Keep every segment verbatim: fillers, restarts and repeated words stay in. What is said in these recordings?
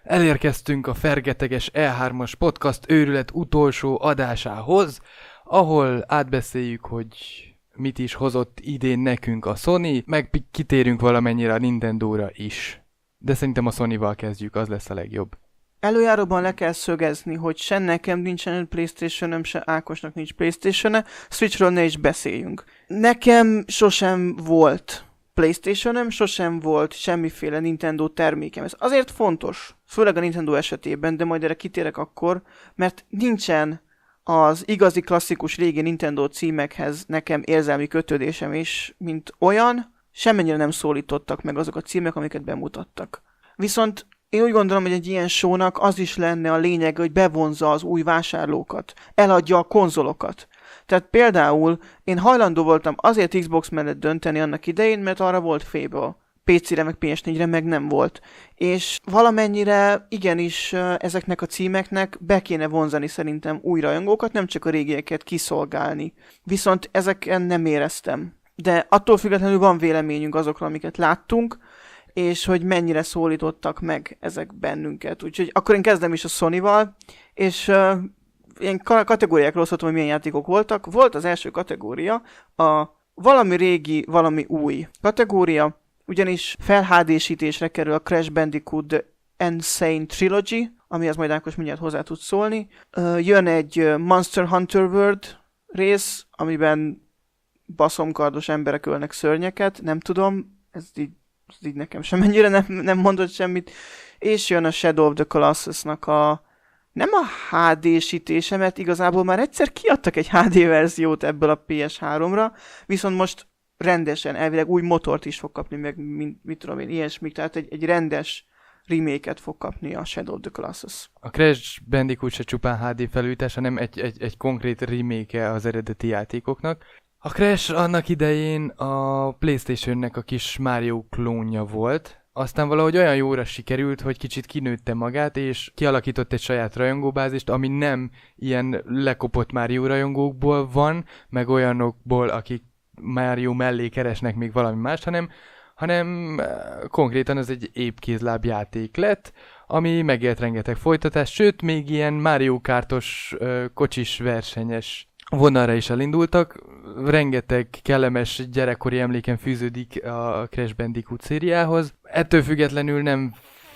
Elérkeztünk a fergeteges E hármas podcast őrület utolsó adásához, ahol átbeszéljük, hogy mit is hozott idén nekünk a Sony, meg kitérünk valamennyire a Nintendóra is. De szerintem a Sonyval kezdjük, az lesz a legjobb. Előjáróban le kell szögezni, hogy se nekem nincsen PlayStation-öm, se Ákosnak nincs PlayStation-e, Switchről ne is beszéljünk. Nekem sosem volt PlayStation-öm, sosem volt semmiféle Nintendo termékem. Ez azért fontos, főleg a Nintendo esetében, de majd erre kitérek akkor, mert nincsen az igazi klasszikus régi Nintendo címekhez nekem érzelmi kötődésem is, mint olyan, semmennyire nem szólítottak meg azok a címek, amiket bemutattak. Viszont én úgy gondolom, hogy egy ilyen shownak az is lenne a lényeg, hogy bevonza az új vásárlókat, eladja a konzolokat. Tehát például én hajlandó voltam azért Xbox mellett dönteni annak idején, mert arra volt Fable. pé cére meg pé es négyre meg nem volt. És valamennyire igenis ezeknek a címeknek be kéne vonzani szerintem új rajongókat, nem csak a régieket kiszolgálni. Viszont ezeken nem éreztem. De attól függetlenül van véleményünk azokról, amiket láttunk, és hogy mennyire szólítottak meg ezek bennünket. Úgyhogy akkor én kezdem is a Sonyval, és uh, ilyen kategóriákról szóltam, hogy milyen játékok voltak. Volt az első kategória, a valami régi, valami új kategória, ugyanis felhádésítésre kerül a Crash Bandicoot The Insane Trilogy, amihez majd Ákos mindjárt hozzá tud szólni. Uh, jön egy Monster Hunter World rész, amiben baszomkardos emberek ölnek szörnyeket, nem tudom, ez így ez így nekem semmennyire nem, nem mondott semmit, és jön a Shadow of the Colossus-nak a nem a há dé-sítése, mert igazából már egyszer kiadtak egy há dé verziót ebből a pé es háromra, viszont most rendesen, elvileg új motort is fog kapni, meg mit, mit tudom én, ilyesmik, tehát egy, egy rendes remake-et fog kapni a Shadow of the Colossus. A Crash Bandicoot se csupán há dé felújítás, hanem egy, egy, egy konkrét remake-e az eredeti játékoknak. A Crash annak idején a PlayStation-nek a kis Mario klónja volt, aztán valahogy olyan jóra sikerült, hogy kicsit kinőtte magát, és kialakított egy saját rajongóbázist, ami nem ilyen lekopott Mario rajongókból van, meg olyanokból, akik Mario mellé keresnek még valami más, hanem, hanem konkrétan ez egy épkézláb játék lett, ami megélt rengeteg folytatást, sőt, még ilyen Mario Kartos kocsis versenyes vonalra is elindultak. Rengeteg kellemes gyerekkori emléken fűződik a Crash Bandicoot szériához. Ettől függetlenül nem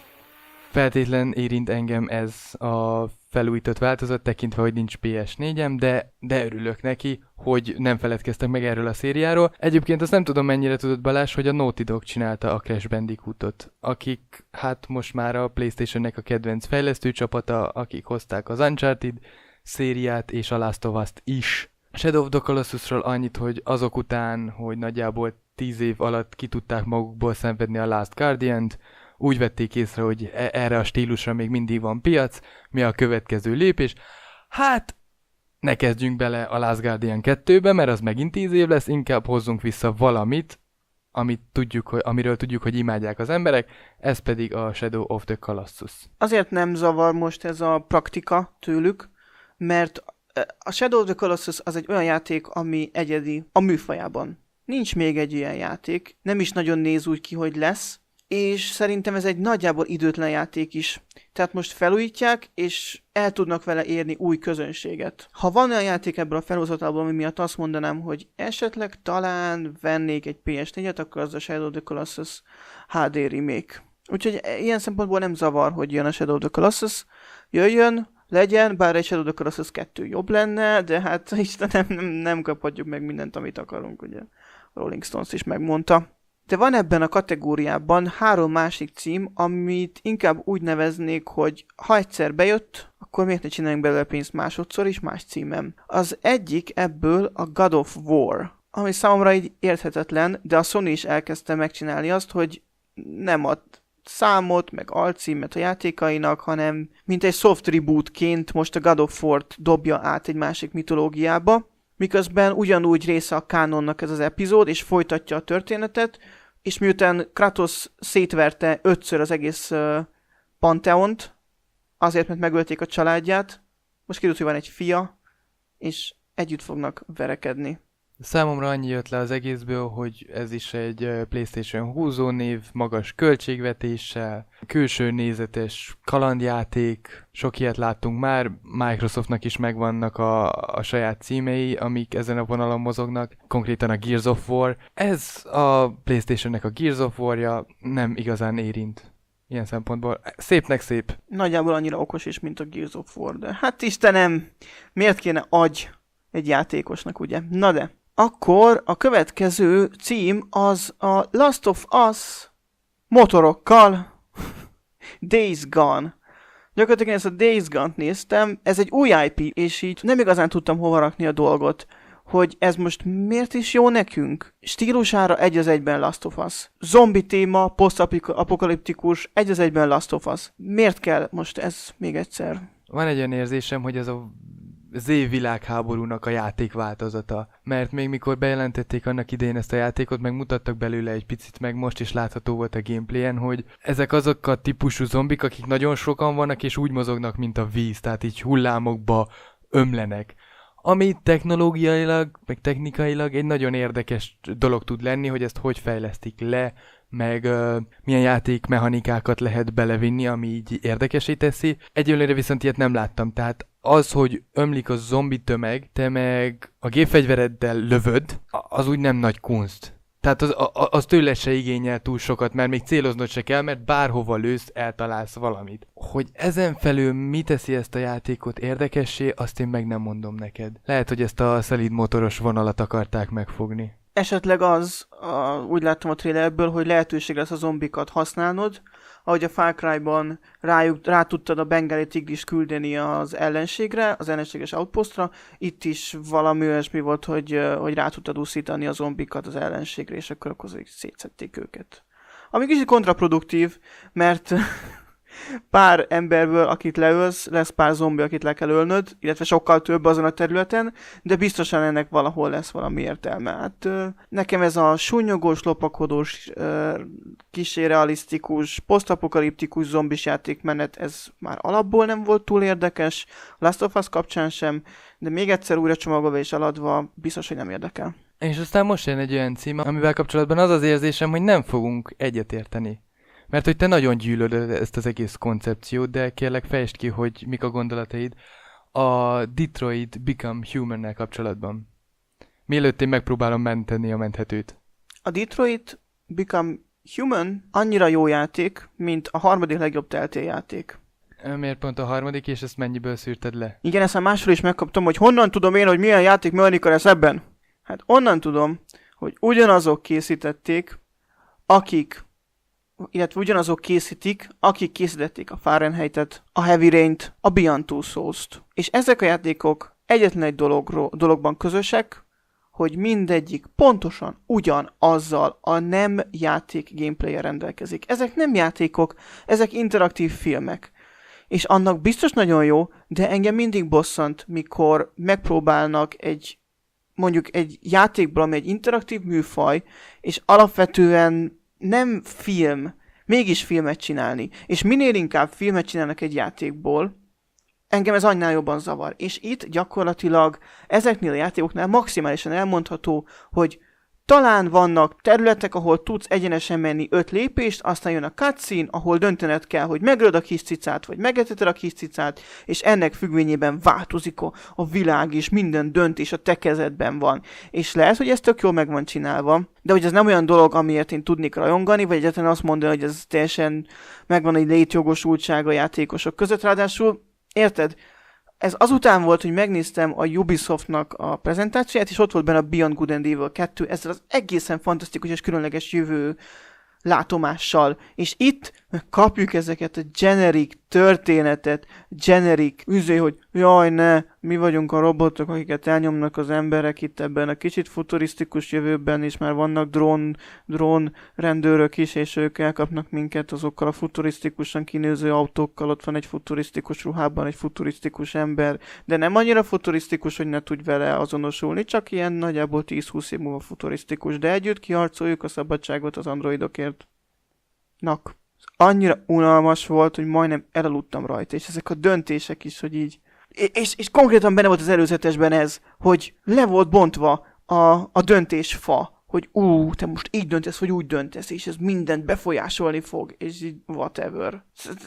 feltétlen érint engem ez a felújított változat, tekintve, hogy nincs pé es négyem, de, de örülök neki, hogy nem feledkeztek meg erről a szériáról. Egyébként azt nem tudom, mennyire tudod, Balázs, hogy a Naughty Dog csinálta a Crash Bandicootot, akik hát most már a PlayStation-nek a kedvenc fejlesztőcsapata, akik hozták az Uncharted szériát és a Last of Us-t is. Shadow of the Colossusról annyit, hogy azok után, hogy nagyjából tíz év alatt ki tudták magukból szenvedni a Last Guardian-t, úgy vették észre, hogy erre a stílusra még mindig van piac, mi a következő lépés. Hát, ne kezdjünk bele a Last Guardian kettőbe, mert az megint tíz év lesz, inkább hozzunk vissza valamit, amit tudjuk, hogy, amiről tudjuk, hogy imádják az emberek, ez pedig a Shadow of the Colossus. Azért nem zavar most ez a praktika tőlük, mert a Shadow of the Colossus az egy olyan játék, ami egyedi a műfajában. Nincs még egy ilyen játék, nem is nagyon néz úgy ki, hogy lesz, és szerintem ez egy nagyjából időtlen játék is. Tehát most felújítják, és el tudnak vele érni új közönséget. Ha van olyan játék ebből a felhozatából, ami miatt azt mondanám, hogy esetleg talán vennék egy pé es négyet, akkor az a Shadow of the Colossus há dé remake. Úgyhogy ilyen szempontból nem zavar, hogy jön a Shadow of the Colossus, jöjjön, legyen, bár egy Shadow of the Colossus kettő jobb lenne, de hát Istenem, nem, nem kaphatjuk meg mindent, amit akarunk, ugye. Rolling Stones is megmondta. De van ebben a kategóriában három másik cím, amit inkább úgy neveznék, hogy ha egyszer bejött, akkor miért ne csináljunk belőle pénzt másodszor is más címem. Az egyik ebből a God of War, ami számomra így érthetetlen, de a Sony is elkezdte megcsinálni azt, hogy nem ad számot, meg alcímet a játékainak, hanem mint egy soft rebootként most a God of War-t dobja át egy másik mitológiába, miközben ugyanúgy része a kánonnak ez az epizód, és folytatja a történetet, és miután Kratos szétverte ötször az egész uh, Pantheont, azért, mert megölték a családját, most kiderült, hogy van egy fia, és együtt fognak verekedni. Számomra annyi jött le az egészből, hogy ez is egy PlayStation húzónév, magas költségvetéssel, külső nézetes kalandjáték, sok ilyet láttunk már, Microsoftnak is megvannak a, a saját címei, amik ezen a vonalon mozognak, konkrétan a Gears of War. Ez a PlayStationnek a Gears of War-ja nem igazán érint. Ilyen szempontból. Szépnek szép. Nagyjából annyira okos is, mint a Gears of War, de hát Istenem, miért kéne agy egy játékosnak, ugye? Na de, akkor a következő cím az a Last of Us motorokkal Days Gone. Gyakorlatilag én ezt a Days Gone-t néztem, ez egy új i pé, és így nem igazán tudtam hova rakni a dolgot, hogy ez most miért is jó nekünk? Stílusára egy az egyben Last of Us. Zombi téma, posztapokaliptikus, egy az egyben Last of Us. Miért kell most ez még egyszer? Van egy olyan érzésem, hogy ez a Z világháborúnak a játékváltozata. Mert még mikor bejelentették annak idején ezt a játékot, meg mutattak belőle egy picit, meg most is látható volt a gameplayen, hogy ezek azok a típusú zombik, akik nagyon sokan vannak, és úgy mozognak, mint a víz, tehát így hullámokba ömlenek. Ami technológiailag, meg technikailag egy nagyon érdekes dolog tud lenni, hogy ezt hogy fejlesztik le, meg uh, milyen játékmechanikákat lehet belevinni, ami így érdekesé teszi. Egyelőre viszont ilyet nem láttam, tehát az, hogy ömlik a zombi tömeg, te meg a gépfegyvereddel lövöd, az úgy nem nagy kunst. Tehát az, az tőle se igényel túl sokat, mert még céloznod se kell, mert bárhova lősz, eltalálsz valamit. Hogy ezen felül mi teszi ezt a játékot érdekessé, azt én meg nem mondom neked. Lehet, hogy ezt a szelíd motoros vonalat akarták megfogni. Esetleg az, a, úgy láttam a trailerből, hogy lehetőség lesz a zombikat használnod, ahogy a Far Cry-ban rájuk, rá tudtad a bengáli tigris küldeni az ellenségre, az ellenséges outpostra, itt is valami olyasmi volt, hogy, hogy rá tudtad úszítani a zombikat az ellenségre, és akkor akkor szétszették őket. Ami kicsit kontraproduktív, mert pár emberből, akit leölsz, lesz pár zombi, akit le kell ölnöd, illetve sokkal több azon a területen, de biztosan ennek valahol lesz valami értelme. Hát nekem ez a súnyogós, lopakodós, kissé realisztikus, posztapokaliptikus zombis játékmenet, ez már alapból nem volt túl érdekes, Last of Us kapcsán sem, de még egyszer újra csomagolva és eladva biztos, hogy nem érdekel. És aztán most jön egy olyan cím, amivel kapcsolatban az az érzésem, hogy nem fogunk egyetérteni. Mert hogy te nagyon gyűlölöd ezt az egész koncepciót, de kérlek fejtsd ki, hogy mik a gondolataid a Detroit Become Human-nel kapcsolatban. Mielőtt én megpróbálom menteni a menthetőt. A Detroit Become Human annyira jó játék, mint a harmadik legjobb Telltale játék. Miért pont a harmadik, és ezt mennyiből szűrted le? Igen, ezt már máshol is megkaptam, hogy honnan tudom én, hogy milyen játékmechanika lesz ebben. Hát onnan tudom, hogy ugyanazok készítették, akik illetve ugyanazok készítik, akik készítették a Fahrenheit-et, a Heavy Rain-t, a Beyond Two Souls-t. És ezek a játékok egyetlen egy dologról, dologban közösek, hogy mindegyik pontosan ugyanazzal a nem játék gameplay-en rendelkezik. Ezek nem játékok, ezek interaktív filmek. És annak biztos nagyon jó, de engem mindig bosszant, mikor megpróbálnak egy, mondjuk egy játékból, ami egy interaktív műfaj, és alapvetően nem film, mégis filmet csinálni. És minél inkább filmet csinálnak egy játékból, engem ez annál jobban zavar. És itt gyakorlatilag ezeknél a játékoknál maximálisan elmondható, hogy talán vannak területek, ahol tudsz egyenesen menni öt lépést, aztán jön a cutscene, ahol döntened kell, hogy megölöd a kis cicát, vagy megeteted a kis cicát, és ennek függvényében változik a, a világ, és minden döntés a te kezedben van. És lehet, hogy ez tök jól meg van csinálva, de hogy ez nem olyan dolog, amiért én tudnék rajongani, vagy egyáltalán azt mondani, hogy ez teljesen megvan egy létjogosultsága a játékosok között, ráadásul, érted? Ez azután volt, hogy megnéztem a Ubisoftnak a prezentációját, és ott volt benne a Beyond Good and Evil kettő, ezzel az egészen fantasztikus és különleges jövő látomással. És itt kapjuk ezeket a generic történetet, generic üzé, hogy jaj ne, mi vagyunk a robotok, akiket elnyomnak az emberek itt ebben a kicsit futurisztikus jövőben, és már vannak drón, drón rendőrök is, és ők elkapnak minket azokkal a futurisztikusan kinéző autókkal, ott van egy futurisztikus ruhában egy futurisztikus ember, de nem annyira futurisztikus, hogy ne tudj vele azonosulni, csak ilyen nagyjából tíz-húsz év múlva futurisztikus, de együtt kiharcoljuk a szabadságot az androidokért. Nak. Annyira unalmas volt, hogy majdnem elaludtam rajta, és ezek a döntések is, hogy így... És, és konkrétan benne volt az előzetesben ez, hogy le volt bontva a, a döntésfa, hogy ú, te most így döntesz, vagy úgy döntesz, és ez mindent befolyásolni fog, és így whatever.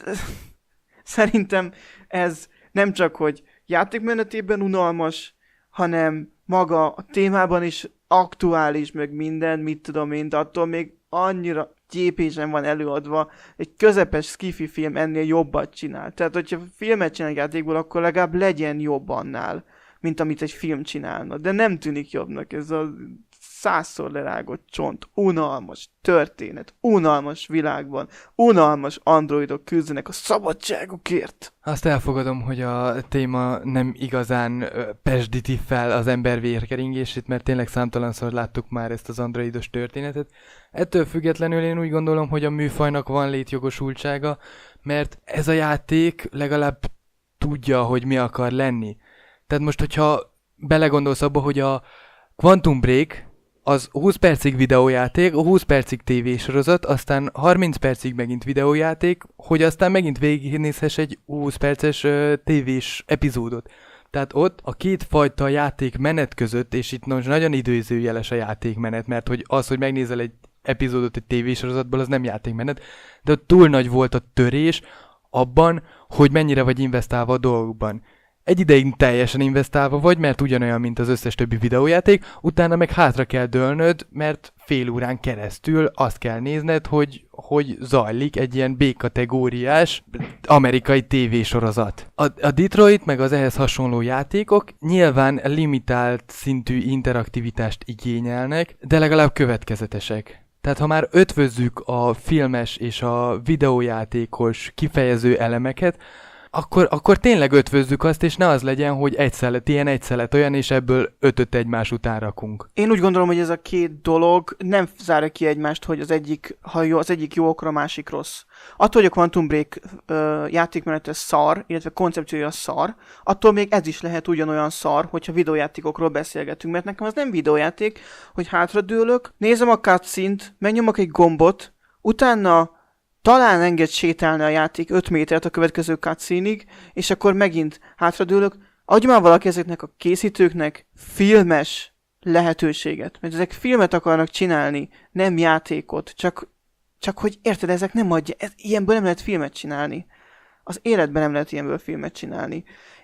Szerintem ez nem csak, hogy játékmenetében unalmas, hanem maga a témában is aktuális, meg minden, mit tudom én, de attól még annyira gyépésen van előadva, egy közepes skifi film ennél jobbat csinál. Tehát, hogyha filmet csinál játékból, akkor legalább legyen jobb annál, mint amit egy film csinálna. De nem tűnik jobbnak ez a százszor lerágott csont, unalmas történet, unalmas világban, unalmas androidok küzdenek a szabadságukért. Azt elfogadom, hogy a téma nem igazán ö, pesdíti fel az ember vérkeringését, mert tényleg számtalanszor láttuk már ezt az androidos történetet. Ettől függetlenül én úgy gondolom, hogy a műfajnak van létjogosultsága, mert ez a játék legalább tudja, hogy mi akar lenni. Tehát most, hogyha belegondolsz abba, hogy a Quantum Break az húsz percig videójáték, a húsz percig tévésorozat, aztán harminc percig megint videójáték, hogy aztán megint végignézhess egy húsz perces uh, tévés epizódot. Tehát ott a két fajta játékmenet között, és itt nagyon időzőjeles a játékmenet, mert hogy az, hogy megnézel egy epizódot egy tévésorozatból, az nem játékmenet, de ott túl nagy volt a törés abban, hogy mennyire vagy investálva a dolgokban. Egy ideig teljesen investálva vagy, mert ugyanolyan, mint az összes többi videójáték, utána meg hátra kell dőlnöd, mert fél órán keresztül azt kell nézned, hogy, hogy zajlik egy ilyen B-kategóriás amerikai tévésorozat. A, a Detroit meg az ehhez hasonló játékok nyilván limitált szintű interaktivitást igényelnek, de legalább következetesek. Tehát ha már ötvözzük a filmes és a videójátékos kifejező elemeket, Akkor, akkor tényleg ötvözzük azt, és ne az legyen, hogy egy szelet ilyen, egy szelet olyan, és ebből ötöt egymás után rakunk. Én úgy gondolom, hogy ez a két dolog nem zárja ki egymást, hogy az egyik, ha jó, az egyik jó, akkor a másik rossz. Attól, hogy a Quantum Break uh, játékmenete szar, illetve koncepciója szar, attól még ez is lehet ugyanolyan szar, hogyha videójátékokról beszélgetünk, mert nekem az nem videójáték, hogy hátradőlök, nézem a cutscene-t, megnyomok egy gombot, utána talán enged sétálni a játék öt métert a következő cutscene-ig, és akkor megint hátradőlök. Adj már valaki ezeknek a készítőknek filmes lehetőséget, mert ezek filmet akarnak csinálni, nem játékot, csak, csak hogy érted, ezek nem adja, ez, ilyenből nem lehet filmet csinálni. Az életben nem lehet ilyenből filmet csinálni.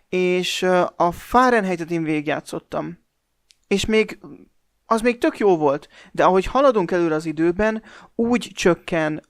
És uh, a Fahrenheit-et én végigjátszottam. És még, az még tök jó volt, de ahogy haladunk előre az időben, úgy csökken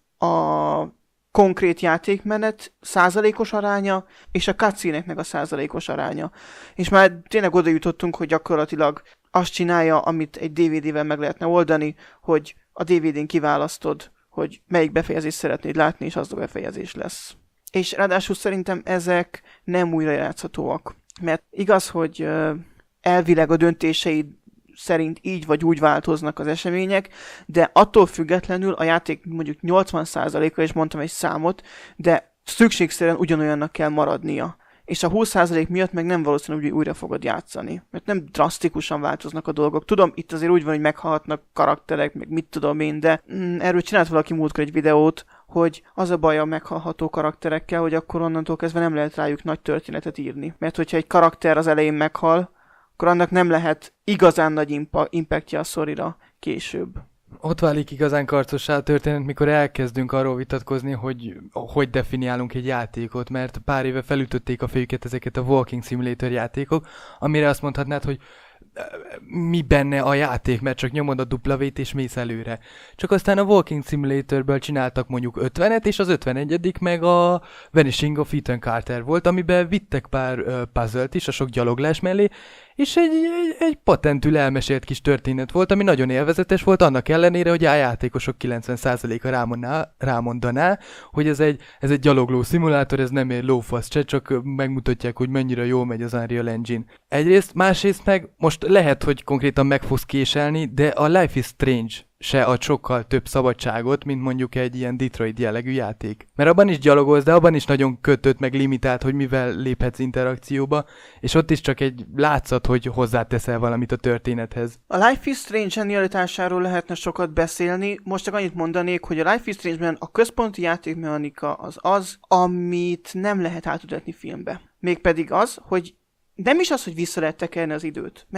a konkrét játékmenet százalékos aránya, és a cutscene-eknek a százalékos aránya. És már tényleg oda jutottunk, hogy gyakorlatilag azt csinálja, amit egy dé vé dé-vel meg lehetne oldani, hogy a dé vé dén kiválasztod, hogy melyik befejezést szeretnéd látni, és az a befejezés lesz. És ráadásul szerintem ezek nem újra játszhatóak. Mert igaz, hogy elvileg a döntéseid szerint így vagy úgy változnak az események, de attól függetlenül a játék mondjuk nyolcvan százaléka, és mondtam egy számot, de szükségszerűen ugyanolyannak kell maradnia. És a húsz százalék miatt meg nem valószínű, hogy újra fogod játszani. Mert nem drasztikusan változnak a dolgok. Tudom, itt azért úgy van, hogy meghalhatnak karakterek, meg mit tudom én, de mm, erről csinált valaki múltkor egy videót, hogy az a baj a meghalható karakterekkel, hogy akkor onnantól kezdve nem lehet rájuk nagy történetet írni. Mert hogyha egy karakter az elején meghal, akkor annak nem lehet igazán nagy impa- impactja a szorira később. Ott válik igazán karcossá a történet, mikor elkezdünk arról vitatkozni, hogy hogy definiálunk egy játékot, mert pár éve felütötték a fejüket ezeket a Walking Simulator játékok, amire azt mondhatnád, hogy mi benne a játék, mert csak nyomod a duplavét és mész előre. Csak aztán a Walking Simulatorből csináltak mondjuk ötvenet, és az ötvenegyedik meg a Vanishing of Ethan Carter volt, amiben vittek pár uh, puzzle-t is a sok gyaloglás mellé, és egy, egy, egy patentül elmesélt kis történet volt, ami nagyon élvezetes volt, annak ellenére, hogy a játékosok kilencven százaléka rámondaná, rámondaná, hogy ez egy, ez egy gyalogló szimulátor, ez nem egy lófasz se, csak megmutatják, hogy mennyire jól megy az Unreal Engine. Egyrészt, másrészt meg most lehet, hogy konkrétan meg fogsz késelni, de a Life is Strange se ad sokkal több szabadságot, mint mondjuk egy ilyen Detroit jellegű játék. Mert abban is gyalogolsz, de abban is nagyon kötött, meg limitált, hogy mivel léphetsz interakcióba, és ott is csak egy látszat, hogy hozzáteszel valamit a történethez. A Life is Strange zsenialitásáról lehetne sokat beszélni, most csak annyit mondanék, hogy a Life is Strange-ben a központi játékmechanika az az, amit nem lehet átültetni filmbe. Mégpedig az, hogy nem is az, hogy vissza lehet tekerni az időt, mert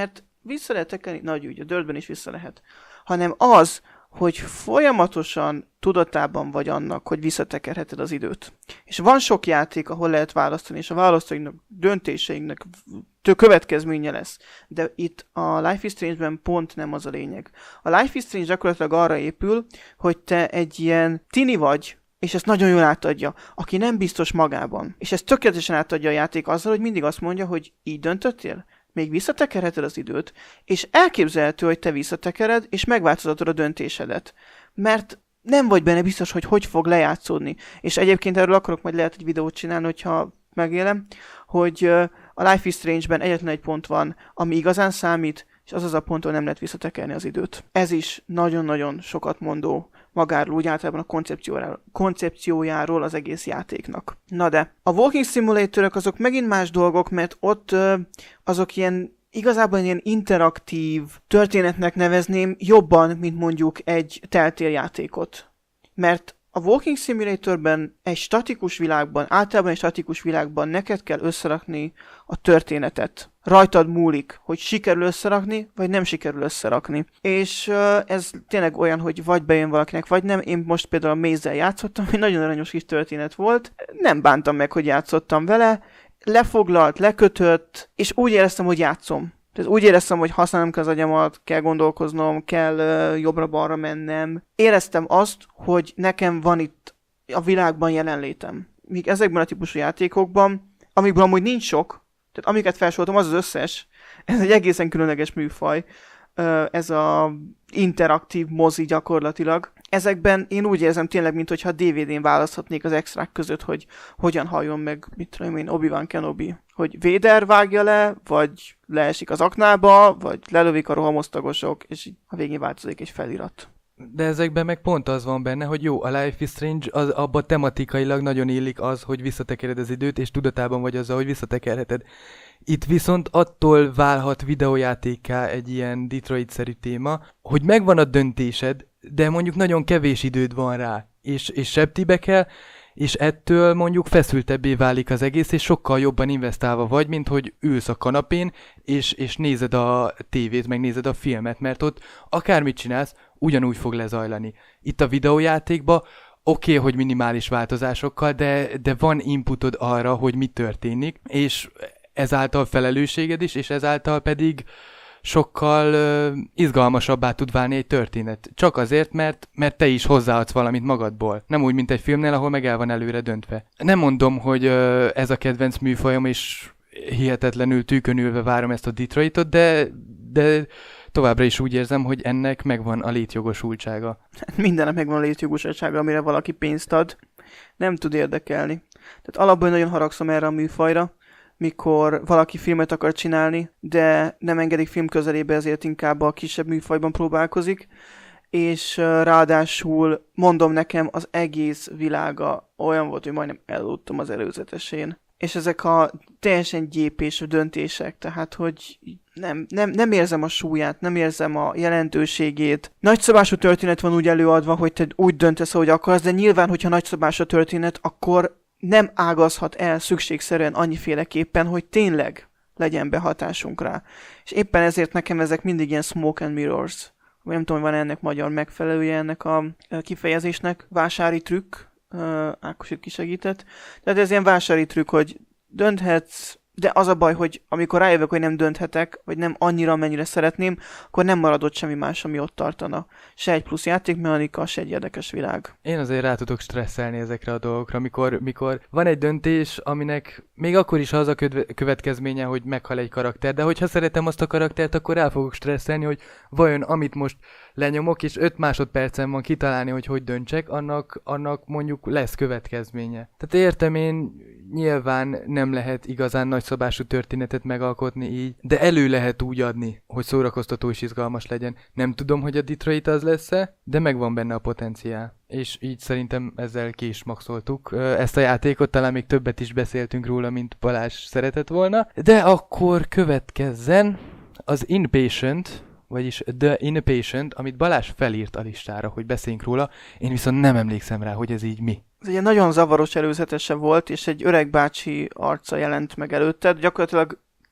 vissza lehet tekerni, nagy ügy, a Dirtben is vissza lehet, hanem az, hogy folyamatosan tudatában vagy annak, hogy visszatekerheted az időt. És van sok játék, ahol lehet választani, és a választóinknak, döntéseinknek következménye lesz. De itt a Life is Strange-ben pont nem az a lényeg. A Life is Strange gyakorlatilag arra épül, hogy te egy ilyen tini vagy, és ezt nagyon jól átadja, aki nem biztos magában. És ezt tökéletesen átadja a játék azzal, hogy mindig azt mondja, hogy így döntöttél? Még visszatekerheted az időt, és elképzelhető, hogy te visszatekered, és megváltoztatod a döntésedet. Mert nem vagy benne biztos, hogy hogy fog lejátszódni. És egyébként erről akarok majd lehet egy videót csinálni, hogyha megélem, hogy a Life is Strange-ben egyetlen egy pont van, ami igazán számít, és az az a pont, ahol nem lehet visszatekerni az időt. Ez is nagyon-nagyon sokat mondó magáról, úgy általában a koncepciójáról, koncepciójáról az egész játéknak. Na de, a Walking Simulatorok azok megint más dolgok, mert ott ö, azok ilyen igazából ilyen interaktív történetnek nevezném jobban, mint mondjuk egy Telltale játékot. Mert a Walking Simulatorben egy statikus világban, általában egy statikus világban neked kell összerakni a történetet. Rajtad múlik, hogy sikerül összerakni, vagy nem sikerül összerakni. És uh, ez tényleg olyan, hogy vagy bejön valakinek, vagy nem. Én most például a Maze-zel játszottam, egy nagyon aranyos kis történet volt. Nem bántam meg, hogy játszottam vele. Lefoglalt, lekötött, és úgy éreztem, hogy játszom. Tehát úgy éreztem, hogy használnom kell az agyamat, kell gondolkoznom, kell uh, jobbra-balra mennem. Éreztem azt, hogy nekem van itt a világban jelenlétem. Míg ezekben a típusú játékokban, amikből amúgy nincs sok, tehát amiket felsoroltam, az az összes, ez egy egészen különleges műfaj, uh, ez a interaktív mozi gyakorlatilag. Ezekben én úgy érzem tényleg, mintha dé vé dén választhatnék az extrák között, hogy hogyan halljon meg, mit tudom én, Obi-Wan Kenobi. Hogy Vader vágja le, vagy leesik az aknába, vagy lelövik a rohamosztagosok, és a végén változik egy felirat. De ezekben meg pont az van benne, hogy jó, a Life is Strange, az, abban tematikailag nagyon illik az, hogy visszatekered az időt, és tudatában vagy azzal, hogy visszatekerheted. Itt viszont attól válhat videójátékká egy ilyen Detroit-szerű téma, hogy megvan a döntésed, de mondjuk nagyon kevés időd van rá, és, és septibe kell, és ettől mondjuk feszültebbé válik az egész, és sokkal jobban investálva vagy, mint hogy ülsz a kanapén, és, és nézed a tévét, meg nézed a filmet, mert ott akármit csinálsz, ugyanúgy fog lezajlani. Itt a videójátékban oké, okay, hogy minimális változásokkal, de, de van inputod arra, hogy mi történik, és ezáltal felelősséged is, és ezáltal pedig sokkal uh, izgalmasabbá tud válni egy történet. Csak azért, mert, mert te is hozzáadsz valamit magadból. Nem úgy, mint egy filmnél, ahol meg el van előre döntve. Nem mondom, hogy uh, ez a kedvenc műfajom, és hihetetlenül tűkönülve várom ezt a Detroitot, de, de továbbra is úgy érzem, hogy ennek megvan a létjogosultsága. Mindennek megvan a létjogosultsága, amire valaki pénzt ad. Nem tud érdekelni. Tehát alapból nagyon haragszom erre a műfajra, mikor valaki filmet akar csinálni, de nem engedik film közelébe, ezért inkább a kisebb műfajban próbálkozik, és ráadásul mondom nekem, az egész világa olyan volt, hogy majdnem elaludtam az előzetesén. És ezek a teljesen gyépés döntések, tehát hogy nem, nem, nem érzem a súlyát, nem érzem a jelentőségét. Nagyszabású történet van úgy előadva, hogy te úgy döntesz, ahogy akarsz, de nyilván, hogyha nagyszabású történet, akkor nem ágazhat el szükségszerűen annyiféleképpen, hogy tényleg legyen behatásunk rá. És éppen ezért nekem ezek mindig ilyen smoke and mirrors. Nem tudom, hogy van ennek magyar megfelelője ennek a kifejezésnek. Vásári trükk. Ákos itt kisegített. Tehát ez ilyen vásári trükk, hogy dönthetsz, de az a baj, hogy amikor rájövök, hogy nem dönthetek, vagy nem annyira, amennyire szeretném, akkor nem maradott semmi más, ami ott tartana. Se egy plusz játékmechanika, se egy érdekes világ. Én azért rá tudok stresszelni ezekre a dolgokra, mikor, mikor van egy döntés, aminek még akkor is az a következménye, hogy meghal egy karakter, de hogyha szeretem azt a karaktert, akkor rá fogok stresszelni, hogy vajon amit most lenyomok, és öt másodpercen van kitalálni, hogy hogy döntsek, annak, annak mondjuk lesz következménye. Tehát értem én, nyilván nem lehet igazán nagyszabású történetet megalkotni így, de elő lehet úgy adni, hogy szórakoztató és izgalmas legyen. Nem tudom, hogy a Detroit az lesz-e, de megvan benne a potenciál. És így szerintem ezzel ki is maxoltuk ezt a játékot, talán még többet is beszéltünk róla, mint Balázs szeretett volna. De akkor következzen az Inpatient, vagyis The Inpatient, amit Balázs felírt a listára, hogy beszéljünk róla, én viszont nem emlékszem rá, hogy ez így mi. Ez egy nagyon zavaros előzetese volt, és egy öreg bácsi arca jelent meg előtted. Gyakorlatilag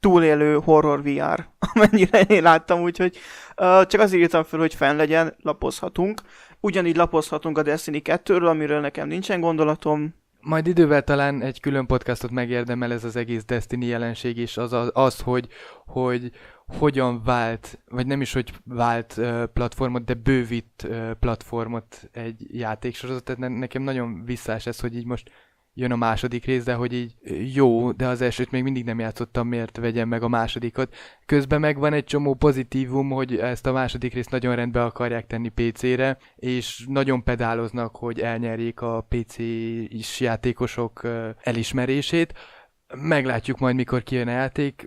túlélő horror vé er, amennyire én láttam, úgyhogy uh, csak azért írtam fel, hogy fenn legyen, lapozhatunk. Ugyanígy lapozhatunk a Destiny kettőről, amiről nekem nincsen gondolatom. Majd idővel talán egy külön podcastot megérdemel ez az egész Destiny jelenség is, az, az, az hogy, hogy hogyan vált, vagy nem is, hogy vált uh, platformot, de bővít uh, platformot egy játéksorozat. Tehát ne, nekem nagyon visszás ez, hogy így most jön a második rész, de hogy így jó, de az elsőt még mindig nem játszottam, miért vegyem meg a másodikat. Közben meg van egy csomó pozitívum, hogy ezt a második részt nagyon rendbe akarják tenni pé cére, és nagyon pedáloznak, hogy elnyerjék a pé cé-is játékosok elismerését. Meglátjuk majd, mikor kijön a játék,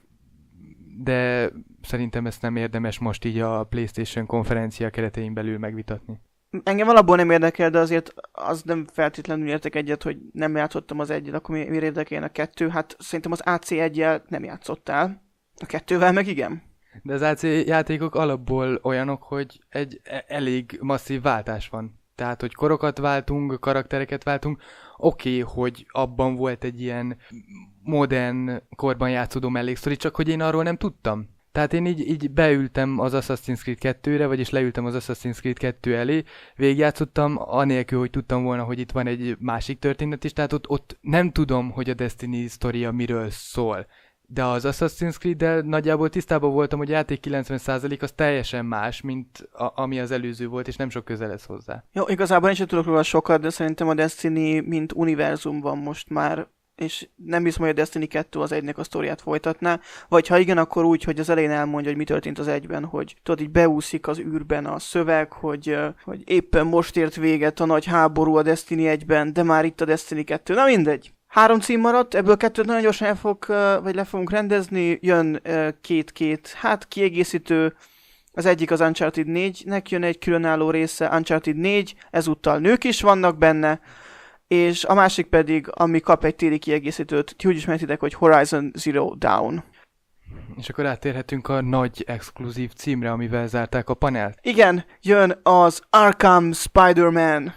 de szerintem ezt nem érdemes most így a PlayStation konferencia keretein belül megvitatni. Engem alapból nem érdekel, de azért az nem feltétlenül értek egyet, hogy nem játszottam az egyet, akkor miért érdekeljen a kettő? Hát szerintem az á cé egyel nem játszottál. A kettővel meg igen. De az á cé játékok alapból olyanok, hogy egy elég masszív váltás van. Tehát, hogy korokat váltunk, karaktereket váltunk. Oké, okay, hogy abban volt egy ilyen modern korban játszódó melléksztori, csak hogy én arról nem tudtam. Tehát én így, így beültem az Assassin's Creed kettőre, vagyis leültem az Assassin's Creed kettő elé, végigjátszottam, anélkül, hogy tudtam volna, hogy itt van egy másik történet is, tehát ott, ott nem tudom, hogy a Destiny sztoria miről szól. De az Assassin's Creed-del nagyjából tisztában voltam, hogy a játék kilencven százalék az teljesen más, mint a, ami az előző volt, és nem sok köze lesz hozzá. Jó, igazából én sem tudok róla sokat, de szerintem a Destiny mint univerzum van most már, és nem hiszem, hogy a Destiny kettő az egynek a sztoriát folytatná, vagy ha igen, akkor úgy, hogy az elején elmondja, hogy mi történt az egyben, hogy tudod, így beúszik az űrben a szöveg, hogy, hogy éppen most ért véget a nagy háború a Destiny egyben, de már itt a Destiny kettő, na mindegy. Három cím maradt, ebből kettőt nagyon gyorsan el fog, vagy le fogunk rendezni, jön két-két, hát kiegészítő, az egyik az Uncharted négynek jön egy különálló része, Uncharted négy, ezúttal nők is vannak benne, és a másik pedig, ami kap egy téli kiegészítőt, ti úgy ismertitek, hogy Horizon Zero Dawn. És akkor áttérhetünk a nagy exkluzív címre, amivel zárták a panelt. Igen, jön az Arkham Spider-Man.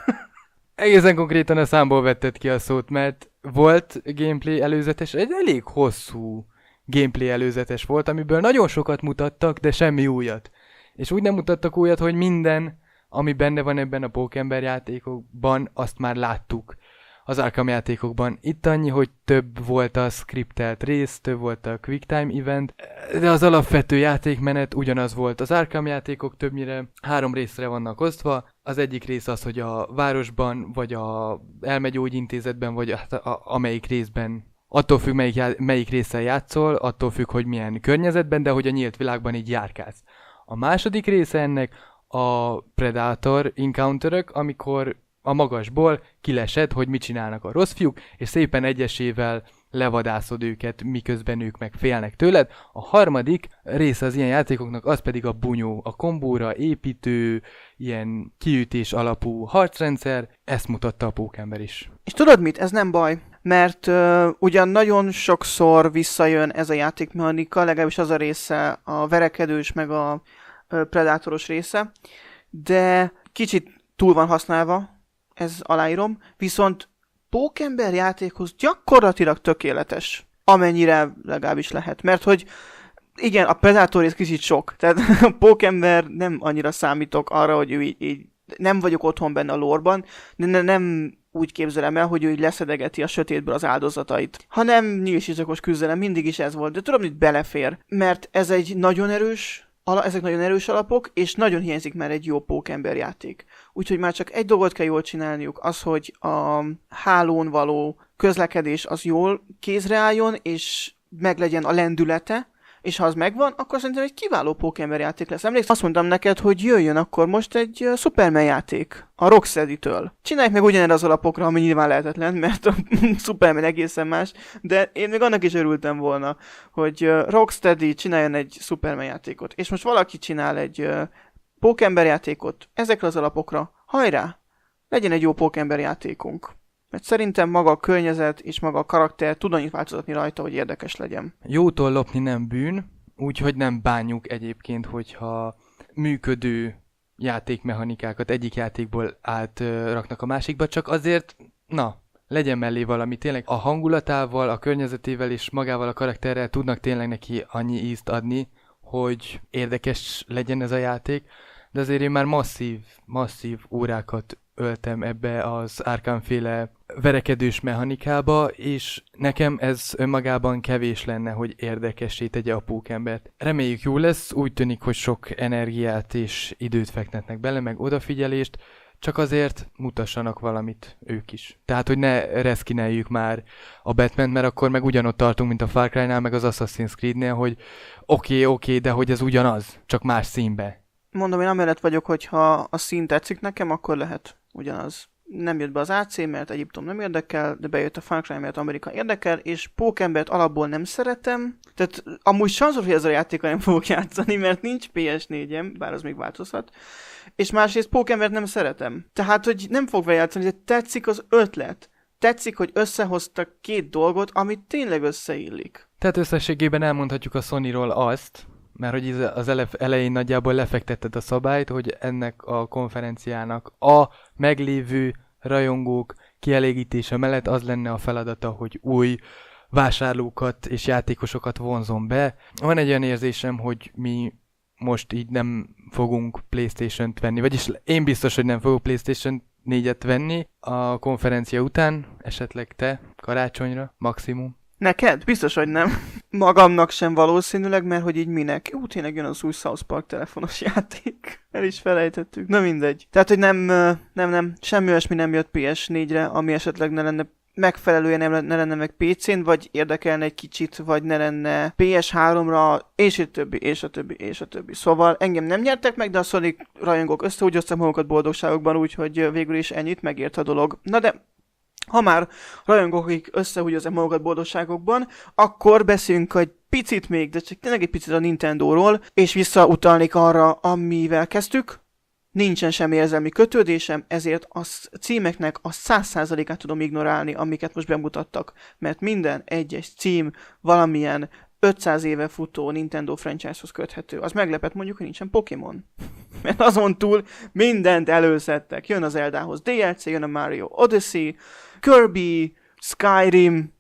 Egészen konkrétan a számból vetted ki a szót, mert volt gameplay előzetes, egy elég hosszú gameplay előzetes volt, amiből nagyon sokat mutattak, de semmi újat. És úgy nem mutattak újat, hogy minden, ami benne van ebben a Pókember játékokban, azt már láttuk az Arkham játékokban. Itt annyi, hogy több volt a scriptelt rész, több volt a quick time event, de az alapvető játékmenet ugyanaz volt. Az Arkham játékok többnyire három részre vannak osztva. Az egyik rész az, hogy a városban, vagy a elmegyógyintézetben, vagy a, a, amelyik részben, attól függ, melyik, já, melyik részsel játszol, attól függ, hogy milyen környezetben, de hogy a nyílt világban így járkálsz. A második része ennek a Predator encounterök, amikor a magasból kilesed, hogy mit csinálnak a rossz fiúk, és szépen egyesével levadászod őket, miközben ők meg félnek tőled. A harmadik része az ilyen játékoknak az pedig a bunyó, a kombóra építő, ilyen kiütés alapú harcrendszer, ezt mutatta a Pókember is. És tudod mit? Ez nem baj, mert uh, ugyan nagyon sokszor visszajön ez a játékmechanika, legalábbis az a része, a verekedős meg a uh, predátoros része, de kicsit túl van használva, ez aláírom, viszont Pókember játékhoz gyakorlatilag tökéletes, amennyire legalábbis lehet, mert hogy igen, a Predator rész kicsit sok, tehát a Pókember nem annyira számítok arra, hogy ő így, így nem vagyok otthon benne a lore-ban, de ne, nem úgy képzelem el, hogy ő így leszedegeti a sötétből az áldozatait, hanem nyílsizakos küzdelem, mindig is ez volt, de tudom, hogy belefér, mert ez egy nagyon erős, ezek nagyon erős alapok, és nagyon hiányzik már egy jó Pókember játék. Úgyhogy már csak egy dolgot kell jól csinálniuk, az, hogy a hálón való közlekedés az jól kézre álljon, és meglegyen a lendülete, és ha az megvan, akkor szerintem egy kiváló Pókember játék lesz. Emlékszem, azt mondtam neked, hogy jöjjön akkor most egy uh, Superman játék a Rocksteady-től. Csinálják meg ugyanerre az alapokra, ami nyilván lehetetlen, mert a Superman egészen más, de én még annak is örültem volna, hogy uh, Rocksteady csináljon egy Superman játékot. És most valaki csinál egy uh, Pókember játékot ezekre az alapokra. Hajrá! Legyen egy jó Pókember játékunk. Mert szerintem maga a környezet és maga a karakter tud annyit változtatni rajta, hogy érdekes legyen. Jótól lopni nem bűn, úgyhogy nem bánjuk egyébként, hogyha működő játékmechanikákat egyik játékból átraknak a másikba, csak azért, na, legyen mellé valami. Tényleg a hangulatával, a környezetével és magával a karakterrel tudnak tényleg neki annyi ízt adni, hogy érdekes legyen ez a játék, de azért én már masszív, masszív órákat öltem ebbe az Arkham-féle verekedős mechanikába, és nekem ez önmagában kevés lenne, hogy érdekessé tegye a pókembert. Reméljük jó lesz, úgy tűnik, hogy sok energiát és időt fektetnek bele, meg odafigyelést, csak azért mutassanak valamit ők is. Tehát, hogy ne reszkineljük már a Batman, mert akkor meg ugyanott tartunk, mint a Far Cry-nál, meg az Assassin's Creed-nél, hogy oké, okay, oké, okay, de hogy ez ugyanaz, csak más színbe. Mondom, én amellett vagyok, hogy ha a szín tetszik nekem, akkor lehet ugyanaz. Nem jött be az á cé, mert Egyiptom nem érdekel, de bejött a Far Cry, mert Amerika érdekel, és pókembert alapból nem szeretem. Tehát amúgy sanszor, hogy ez a játékkal nem fogok játszani, mert nincs pé es négyem, bár az még változhat. És másrészt pókembert nem szeretem. Tehát, hogy nem fog vele játszani, de tetszik az ötlet. Tetszik, hogy összehoztak két dolgot, amit tényleg összeillik. Tehát összességében elmondhatjuk a Sonyról azt, mert hogy az elején nagyjából lefektetted a szabályt, hogy ennek a konferenciának a meglévő rajongók kielégítése mellett az lenne a feladata, hogy új vásárlókat és játékosokat vonzon be. Van egy olyan érzésem, hogy mi most így nem fogunk PlayStation-t venni, vagyis én biztos, hogy nem fogok PlayStation négyet venni a konferencia után, esetleg te karácsonyra, maximum. Neked? Biztos, hogy nem. Magamnak sem valószínűleg, mert hogy így minek. Ú, tényleg jön az új South Park telefonos játék. El is felejtettük. Na mindegy. Tehát, hogy nem, nem, nem, semmi olyasmi nem jött pé es négyre, ami esetleg ne lenne megfelelően nem, ne lenne meg pé cén, vagy érdekelne egy kicsit, vagy ne lenne pé es háromra, és a többi, és a többi, és a többi. Szóval engem nem nyertek meg, de a Sonic rajongók összehúgyoztam magukat boldogságokban, úgyhogy végül is ennyit megért a dolog. Na de ha már rajongók, akik összehúgyozzák magukat boldogságokban, akkor beszéljünk egy picit még, de csak tényleg egy picit a Nintendóról, és visszautalnék arra, amivel kezdtük. Nincsen semmi érzelmi kötődésem, ezért a címeknek a száz százalékát tudom ignorálni, amiket most bemutattak, mert minden egyes cím valamilyen ötszáz éve futó Nintendo franchise-hoz köthető. Az meglepett mondjuk, hogy nincsen Pokémon. Mert azon túl mindent előszedtek. Jön az Zeldához dé el cé, jön a Mario Odyssey, Kirby, Skyrim,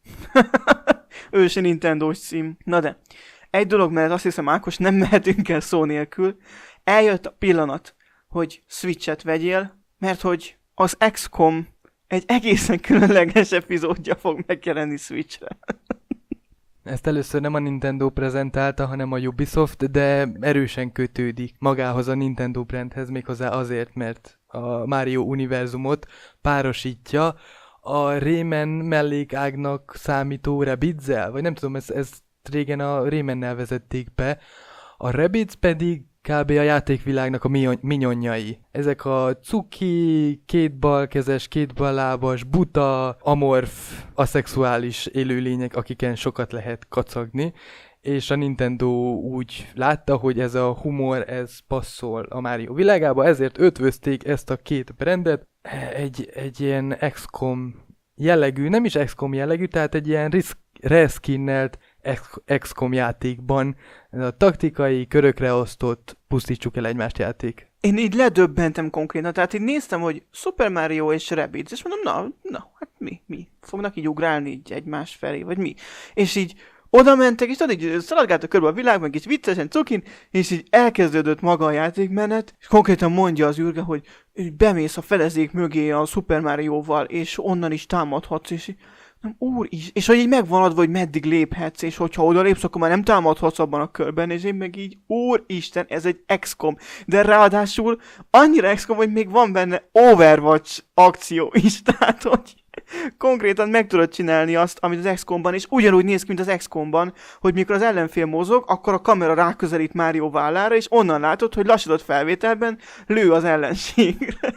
ősi Nintendo-s cím. Na de, egy dolog mellett azt hiszem, Ákos, nem mehetünk el szó nélkül. Eljött a pillanat, hogy Switch-et vegyél, mert hogy az iksz kom egy egészen különleges epizódja fog megjelenni Switch-re. Ezt először nem a Nintendo prezentálta, hanem a Ubisoft, de erősen kötődik magához a Nintendo brandhez, méghozzá azért, mert a Mario univerzumot párosítja a Rayman mellékágnak számító Rabbids-el, vagy nem tudom, ezt, ezt régen a Raymannel vezették be, a Rabbids pedig kb. A játékvilágnak a minyonjai. Ezek a cuki, kétbalkezes, kétballábas, buta, amorf, aszexuális élőlények, akiken sokat lehet kacagni, és a Nintendo úgy látta, hogy ez a humor, ez passzol a Mario világába, ezért ötvözték ezt a két brandet egy, egy ilyen iksz kom jellegű, nem is iksz kom jellegű, tehát egy ilyen reskinnelt iksz kom játékban, ez a taktikai, körökre osztott, pusztítsuk el egymást játék. Én így ledöbbentem konkrétan, tehát így néztem, hogy Super Mario és Rabbids, és mondom, na, na, hát mi, mi? Fognak így ugrálni így egymás felé, vagy mi? És így oda mentek, és tudod, így szaladgáltak körbe a világ, meg így viccesen cukin, és így elkezdődött maga a játékmenet, és konkrétan mondja az űrge, hogy bemész a fedezék mögé a Super Mario-val, és onnan is támadhatsz, és így, nem, úr is, és hogy így megvan adva, hogy meddig léphetsz, és hogyha oda lépsz, akkor már nem támadhatsz abban a körben, és én meg így, úristen, ez egy iksz kom. De ráadásul annyira iksz kom, hogy még van benne Overwatch akció is, tehát hogy konkrétan meg tudod csinálni azt, amit az iksz komban, és ugyanúgy néz ki, mint az iksz komban, hogy mikor az ellenfél mozog, akkor a kamera ráközelít Mario vállára, és onnan látod, hogy lassított felvételben lő az ellenségre.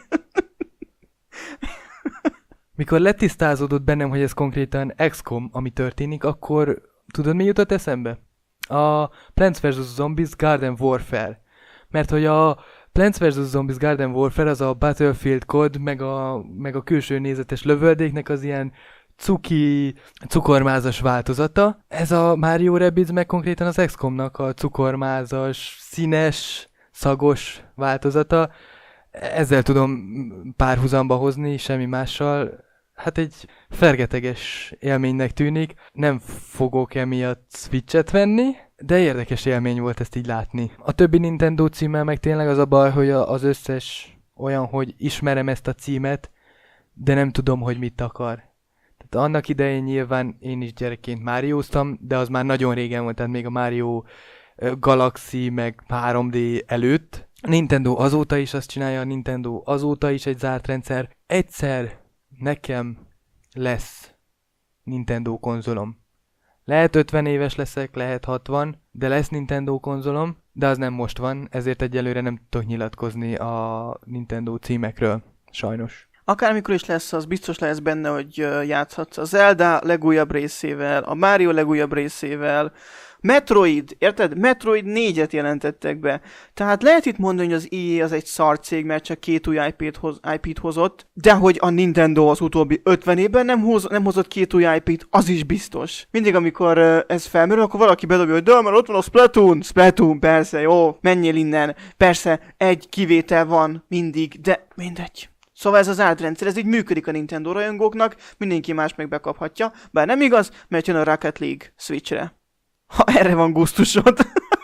Mikor letisztázódott bennem, hogy ez konkrétan iksz kom, ami történik, akkor tudod, mi jutott eszembe? A Plants versus. Zombies Garden Warfare. Mert hogy a Plants versus. Zombies Garden Warfare az a Battlefield kód, meg a, meg a külső nézetes lövöldéknek az ilyen cuki, cukormázas változata. Ez a Mario Rabbids meg konkrétan az iksz komnak a cukormázas, színes, szagos változata. Ezzel tudom párhuzamba hozni, semmi mással. hát egy fergeteges élménynek tűnik. Nem fogok emiatt Switchet venni, de érdekes élmény volt ezt így látni. A többi Nintendo címmel meg tényleg az a baj, hogy az összes olyan, hogy ismerem ezt a címet, de nem tudom, hogy mit akar. Tehát annak idején nyilván én is gyerekként Marióztam, de az már nagyon régen volt, tehát még a Mario Galaxy meg három dé előtt. A Nintendo azóta is azt csinálja, a Nintendo azóta is egy zárt rendszer. Egyszer nekem lesz Nintendo konzolom. Lehet ötven éves leszek, lehet hatvan, de lesz Nintendo konzolom, de az nem most van, ezért egyelőre nem tudok nyilatkozni a Nintendo címekről, sajnos. Akármikor is lesz, az biztos lesz benne, hogy játszhatsz a Zelda legújabb részével, a Mario legújabb részével, Metroid, érted? Metroid négyet jelentettek be. Tehát lehet itt mondani, hogy az í á az egy szar cég, mert csak két új í pét, hoz, í pét hozott, de hogy a Nintendo az utóbbi ötven évben nem, hoz, nem hozott két új í pét, az is biztos. Mindig, amikor uh, ez felmerül, akkor valaki bedobja, hogy de, mert ott van a Splatoon. Splatoon, persze, jó, menjél innen. Persze, egy kivétel van mindig, de mindegy. Szóval ez az átrendszer, ez így működik a Nintendo rajongóknak, mindenki más meg bekaphatja, bár nem igaz, mert jön a Rocket League Switchre. Ha erre van gusztusod.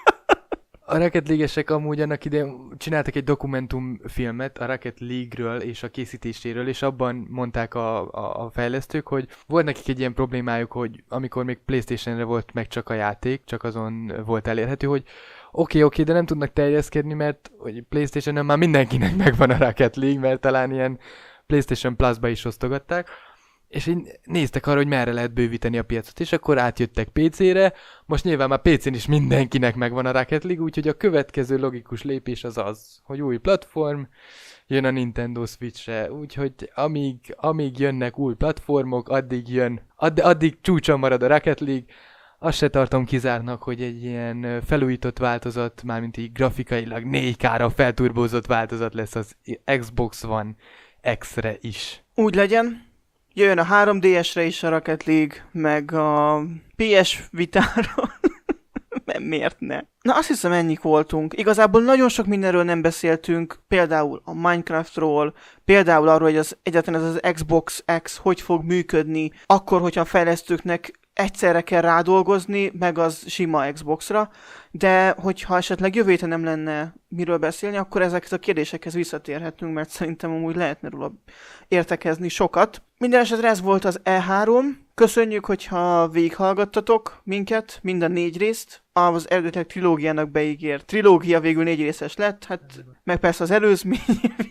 A Rocket League-esek amúgy annak idején csináltak egy dokumentumfilmet a Rocket League-ről és a készítéséről, és abban mondták a, a, a fejlesztők, hogy volt nekik egy ilyen problémájuk, hogy amikor még PlayStation-re volt meg csak a játék, csak azon volt elérhető, hogy oké, okay, oké, okay, de nem tudnak terjeszkedni, mert hogy PlayStation-en már mindenkinek megvan a Rocket League, mert talán ilyen PlayStation Plus-ba is osztogatták. És így néztek arra, hogy merre lehet bővíteni a piacot, és akkor átjöttek pé cére, most nyilván már pé cén is mindenkinek megvan a Rocket League, úgyhogy a következő logikus lépés az az, hogy új platform, jön a Nintendo Switchre, úgyhogy amíg, amíg jönnek új platformok, addig jön, add, addig csúcson marad a Rocket League, azt se tartom kizártnak, hogy egy ilyen felújított változat, mármint így grafikailag négy ká-ra felturbózott változat lesz az Xbox One X-re is. Úgy legyen. Jöjjön a három dé esre is a Rocket League, meg a pé es Vitára. Miért ne? Na azt hiszem ennyik voltunk. Igazából nagyon sok mindenről nem beszéltünk, például a Minecraftról, például arról, hogy az, egyáltalán ez az Xbox X hogy fog működni, akkor, hogyha a fejlesztőknek egyszerre kell rádolgozni, meg az sima Xboxra, de hogyha esetleg jövő héten nem lenne miről beszélni, akkor ezeket a kérdésekhez visszatérhetünk, mert szerintem amúgy lehetne róla értekezni sokat. Minden esetre ez volt az E három. Köszönjük, hogyha végighallgattatok minket, mind a négy részt. Az eredetileg trilógiának beígért. Trilógia végül négy részes lett, hát meg persze az előzmény.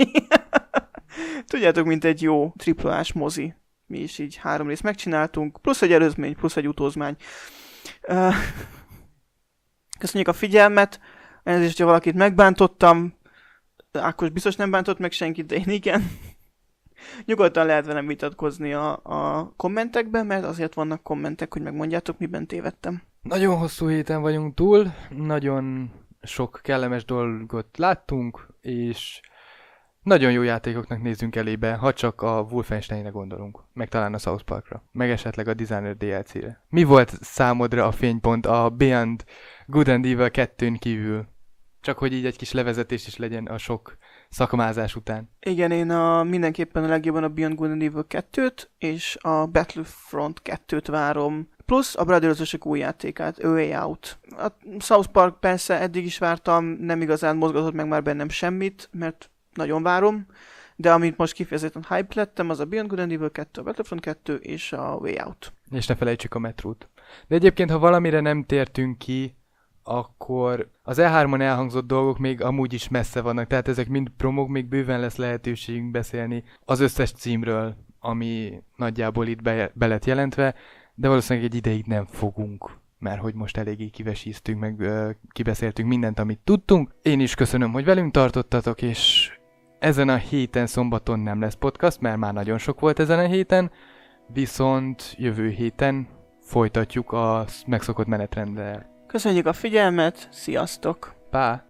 Tudjátok, mint egy jó triplás mozi. Mi is így három részt megcsináltunk, plusz egy előzmény, plusz egy utózmány. Uh, köszönjük a figyelmet, elnézést, hogyha valakit megbántottam, Ákos biztos nem bántott meg senkit, de én igen. Nyugodtan lehet velem vitatkozni a, a kommentekben, mert azért vannak kommentek, hogy megmondjátok, miben tévedtem. Nagyon hosszú héten vagyunk túl, nagyon sok kellemes dolgot láttunk, és nagyon jó játékoknak nézzünk elébe, ha csak a Wolfensteinre gondolunk, meg talán a South Parkra, meg esetleg a Designer dé el cére. Mi volt számodra a fénypont a Beyond Good and Evil kettőn kívül? Csak hogy így egy kis levezetés is legyen a sok szakmázás után. Igen, én a, mindenképpen a legjobban a Beyond Good and Evil kettőt és a Battlefront kettőt várom. Plusz a Brothers-ösök új játékát, A Way Out. A South Park persze eddig is vártam, nem igazán mozgatott meg már bennem semmit, mert nagyon várom, de amit most kifejezetten hype lettem, az a Beyond Good and Evil kettő, a Battlefront kettő és a Way Out. És ne felejtsük a Metrót. De egyébként, ha valamire nem tértünk ki, akkor az E hármon elhangzott dolgok még amúgy is messze vannak, tehát ezek mind promók, még bőven lesz lehetőségünk beszélni az összes címről, ami nagyjából itt be, be lett jelentve, de valószínűleg egy ideig nem fogunk, mert hogy most eléggé kivesíztünk, meg ö, kibeszéltünk mindent, amit tudtunk. Én is köszönöm, hogy velünk tartottatok, és ezen a héten szombaton nem lesz podcast, mert már nagyon sok volt ezen a héten, viszont jövő héten folytatjuk a megszokott menetrenddel. Köszönjük a figyelmet, sziasztok! Pá!